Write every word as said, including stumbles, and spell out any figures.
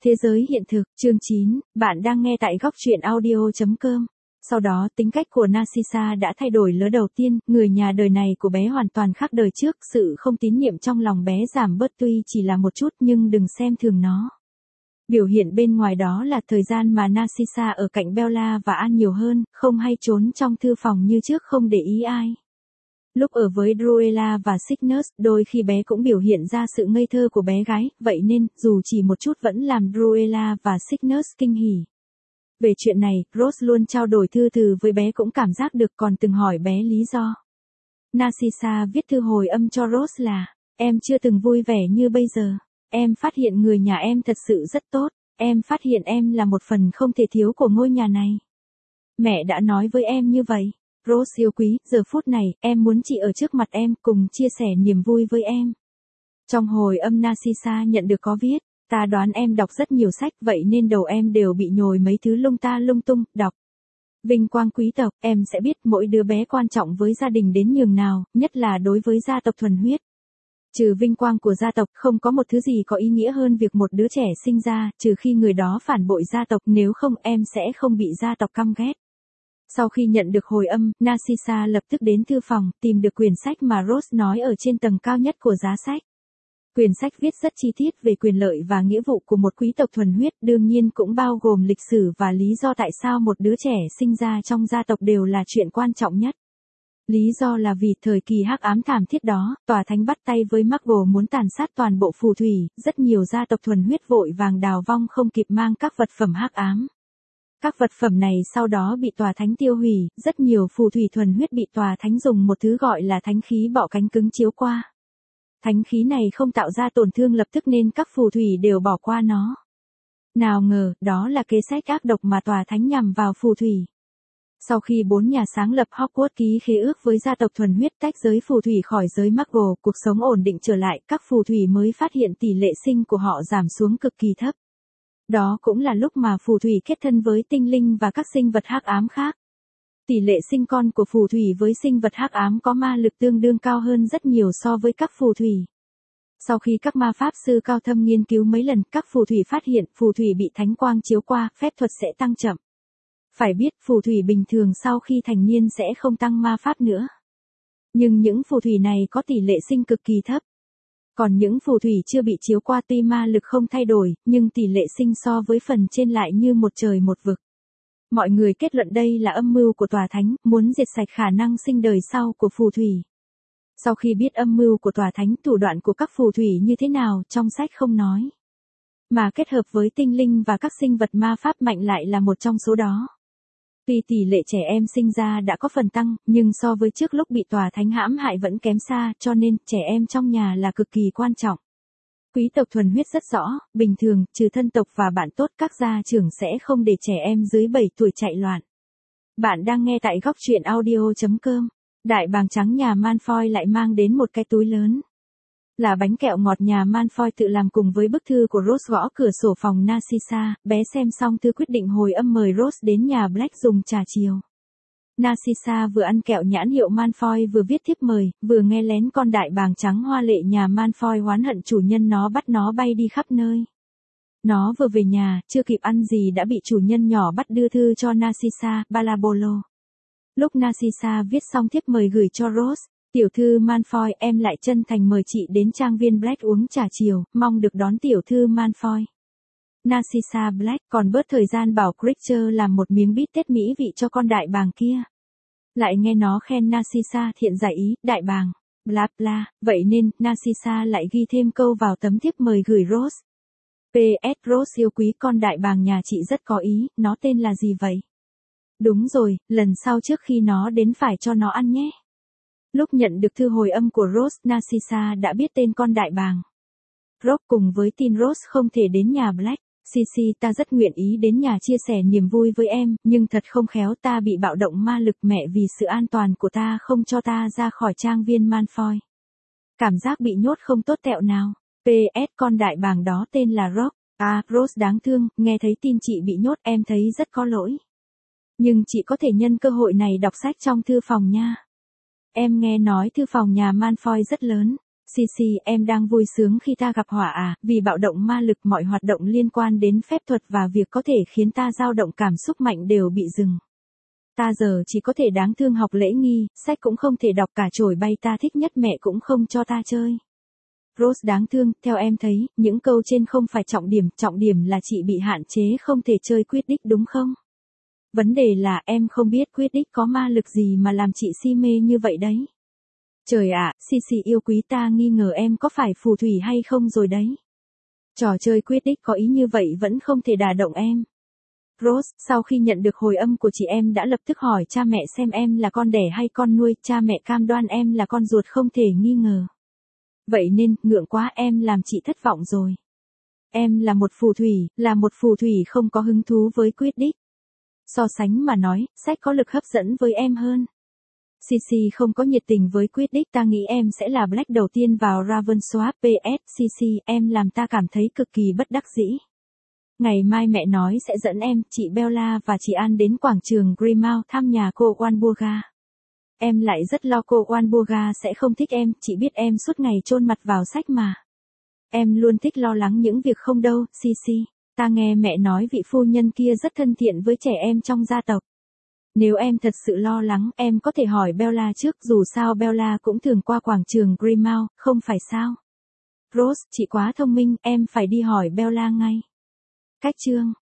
Thế giới hiện thực, chương chín, bạn đang nghe tại góc truyện audio chấm com. Sau đó, tính cách của Narcissa đã thay đổi lứa đầu tiên, người nhà đời này của bé hoàn toàn khác đời trước, sự không tín nhiệm trong lòng bé giảm bớt tuy chỉ là một chút nhưng đừng xem thường nó. Biểu hiện bên ngoài đó là thời gian mà Narcissa ở cạnh Bella và Anne nhiều hơn, không hay trốn trong thư phòng như trước không để ý ai. Lúc ở với Cruella và Cygnus, đôi khi bé cũng biểu hiện ra sự ngây thơ của bé gái, vậy nên, dù chỉ một chút vẫn làm Cruella và Cygnus kinh hỉ. Về chuyện này, Rose luôn trao đổi thư từ với bé cũng cảm giác được còn từng hỏi bé lý do. Narcissa viết thư hồi âm cho Rose là, em chưa từng vui vẻ như bây giờ, em phát hiện người nhà em thật sự rất tốt, em phát hiện em là một phần không thể thiếu của ngôi nhà này. Mẹ đã nói với em như vậy. Rose yêu quý, giờ phút này, em muốn chị ở trước mặt em, cùng chia sẻ niềm vui với em. Trong hồi âm Narcissa nhận được có viết, ta đoán em đọc rất nhiều sách, vậy nên đầu em đều bị nhồi mấy thứ lung ta lung tung, đọc. Vinh quang quý tộc, em sẽ biết mỗi đứa bé quan trọng với gia đình đến nhường nào, nhất là đối với gia tộc thuần huyết. Trừ vinh quang của gia tộc, không có một thứ gì có ý nghĩa hơn việc một đứa trẻ sinh ra, trừ khi người đó phản bội gia tộc, nếu không em sẽ không bị gia tộc căm ghét. Sau khi nhận được hồi âm, Narcissa lập tức đến thư phòng, tìm được quyển sách mà Rose nói ở trên tầng cao nhất của giá sách. Quyển sách viết rất chi tiết về quyền lợi và nghĩa vụ của một quý tộc thuần huyết, đương nhiên cũng bao gồm lịch sử và lý do tại sao một đứa trẻ sinh ra trong gia tộc đều là chuyện quan trọng nhất. Lý do là vì thời kỳ hắc ám thảm thiết đó, tòa thánh bắt tay với Muggle muốn tàn sát toàn bộ phù thủy, rất nhiều gia tộc thuần huyết vội vàng đào vong không kịp mang các vật phẩm hắc ám. Các vật phẩm này sau đó bị tòa thánh tiêu hủy, rất nhiều phù thủy thuần huyết bị tòa thánh dùng một thứ gọi là thánh khí bọ cánh cứng chiếu qua. Thánh khí này không tạo ra tổn thương lập tức nên các phù thủy đều bỏ qua nó. Nào ngờ, đó là kế sách ác độc mà tòa thánh nhằm vào phù thủy. Sau khi bốn nhà sáng lập Hogwarts ký khế ước với gia tộc thuần huyết tách giới phù thủy khỏi giới Muggle, cuộc sống ổn định trở lại, các phù thủy mới phát hiện tỷ lệ sinh của họ giảm xuống cực kỳ thấp. Đó cũng là lúc mà phù thủy kết thân với tinh linh và các sinh vật hắc ám khác. Tỷ lệ sinh con của phù thủy với sinh vật hắc ám có ma lực tương đương cao hơn rất nhiều so với các phù thủy. Sau khi các ma pháp sư cao thâm nghiên cứu mấy lần, các phù thủy phát hiện phù thủy bị thánh quang chiếu qua, phép thuật sẽ tăng chậm. Phải biết phù thủy bình thường sau khi thành niên sẽ không tăng ma pháp nữa. Nhưng những phù thủy này có tỷ lệ sinh cực kỳ thấp. Còn những phù thủy chưa bị chiếu qua tuy ma lực không thay đổi, nhưng tỷ lệ sinh so với phần trên lại như một trời một vực. Mọi người kết luận đây là âm mưu của tòa thánh, muốn diệt sạch khả năng sinh đời sau của phù thủy. Sau khi biết âm mưu của tòa thánh, thủ đoạn của các phù thủy như thế nào, trong sách không nói. Mà kết hợp với tinh linh và các sinh vật ma pháp mạnh lại là một trong số đó. Tuy tỷ lệ trẻ em sinh ra đã có phần tăng, nhưng so với trước lúc bị tòa thánh hãm hại vẫn kém xa, cho nên trẻ em trong nhà là cực kỳ quan trọng. Quý tộc thuần huyết rất rõ, bình thường, trừ thân tộc và bạn tốt, các gia trưởng sẽ không để trẻ em dưới bảy tuổi chạy loạn. Bạn đang nghe tại góc truyện audio chấm com. Đại bàng trắng nhà Malfoy lại mang đến một cái túi lớn. Là bánh kẹo ngọt nhà Malfoy tự làm cùng với bức thư của Rose gõ cửa sổ phòng Narcissa, bé xem xong thư quyết định hồi âm mời Rose đến nhà Black dùng trà chiều. Narcissa vừa ăn kẹo nhãn hiệu Malfoy vừa viết thiếp mời, vừa nghe lén con đại bàng trắng hoa lệ nhà Malfoy oán hận chủ nhân nó bắt nó bay đi khắp nơi. Nó vừa về nhà, chưa kịp ăn gì đã bị chủ nhân nhỏ bắt đưa thư cho Narcissa, Balabolo. Lúc Narcissa viết xong thiếp mời gửi cho Rose, tiểu thư Malfoy, em lại chân thành mời chị đến trang viên Black uống trà chiều, mong được đón tiểu thư Malfoy. Narcissa Black còn bớt thời gian bảo Creature làm một miếng bít tết mỹ vị cho con đại bàng kia. Lại nghe nó khen Narcissa thiện giải ý, đại bàng, bla bla, vậy nên, Narcissa lại ghi thêm câu vào tấm thiếp mời gửi Rose. pê ét Rose yêu quý, con đại bàng nhà chị rất có ý, nó tên là gì vậy? Đúng rồi, lần sau trước khi nó đến phải cho nó ăn nhé. Lúc nhận được thư hồi âm của Rose, Narcissa đã biết tên con đại bàng. Rogue cùng với tin Rose không thể đến nhà Black. Sisi, ta rất nguyện ý đến nhà chia sẻ niềm vui với em, nhưng thật không khéo ta bị bạo động ma lực, mẹ vì sự an toàn của ta không cho ta ra khỏi trang viên Malfoy. Cảm giác bị nhốt không tốt tẹo nào. pê ét con đại bàng đó tên là Rogue. À, Rose đáng thương, nghe thấy tin chị bị nhốt em thấy rất có lỗi. Nhưng chị có thể nhân cơ hội này đọc sách trong thư phòng nha. Em nghe nói thư phòng nhà Malfoy rất lớn. Cici, em đang vui sướng khi ta gặp họa à, vì bạo động ma lực mọi hoạt động liên quan đến phép thuật và việc có thể khiến ta dao động cảm xúc mạnh đều bị dừng. Ta giờ chỉ có thể đáng thương học lễ nghi, sách cũng không thể đọc cả chổi bay ta thích nhất mẹ cũng không cho ta chơi. Rose đáng thương, theo em thấy, những câu trên không phải trọng điểm, trọng điểm là chị bị hạn chế không thể chơi Quidditch đúng không? Vấn đề là em không biết Quidditch có ma lực gì mà làm chị si mê như vậy đấy. Trời ạ, Cici yêu quý ta nghi ngờ em có phải phù thủy hay không rồi đấy. Trò chơi Quidditch có ý như vậy vẫn không thể đả động em. Rose, sau khi nhận được hồi âm của chị em đã lập tức hỏi cha mẹ xem em là con đẻ hay con nuôi, cha mẹ cam đoan em là con ruột không thể nghi ngờ. Vậy nên, ngượng quá em làm chị thất vọng rồi. Em là một phù thủy, là một phù thủy không có hứng thú với Quidditch. So sánh mà nói, sách có lực hấp dẫn với em hơn. Cici không có nhiệt tình với Quidditch, ta nghĩ em sẽ là Black đầu tiên vào Ravensworth. pê ét Cici, em làm ta cảm thấy cực kỳ bất đắc dĩ. Ngày mai mẹ nói sẽ dẫn em, chị Bella và chị An đến quảng trường Grimmauld thăm nhà cô Walburga. Em lại rất lo cô Walburga sẽ không thích em, chị biết em suốt ngày chôn mặt vào sách mà. Em luôn thích lo lắng những việc không đâu, Cici. Ta nghe mẹ nói vị phu nhân kia rất thân thiện với trẻ em trong gia tộc. Nếu em thật sự lo lắng, em có thể hỏi Bella trước, dù sao Bella cũng thường qua quảng trường Grimmauld, không phải sao? Rose, chị quá thông minh, em phải đi hỏi Bella ngay. Cách chương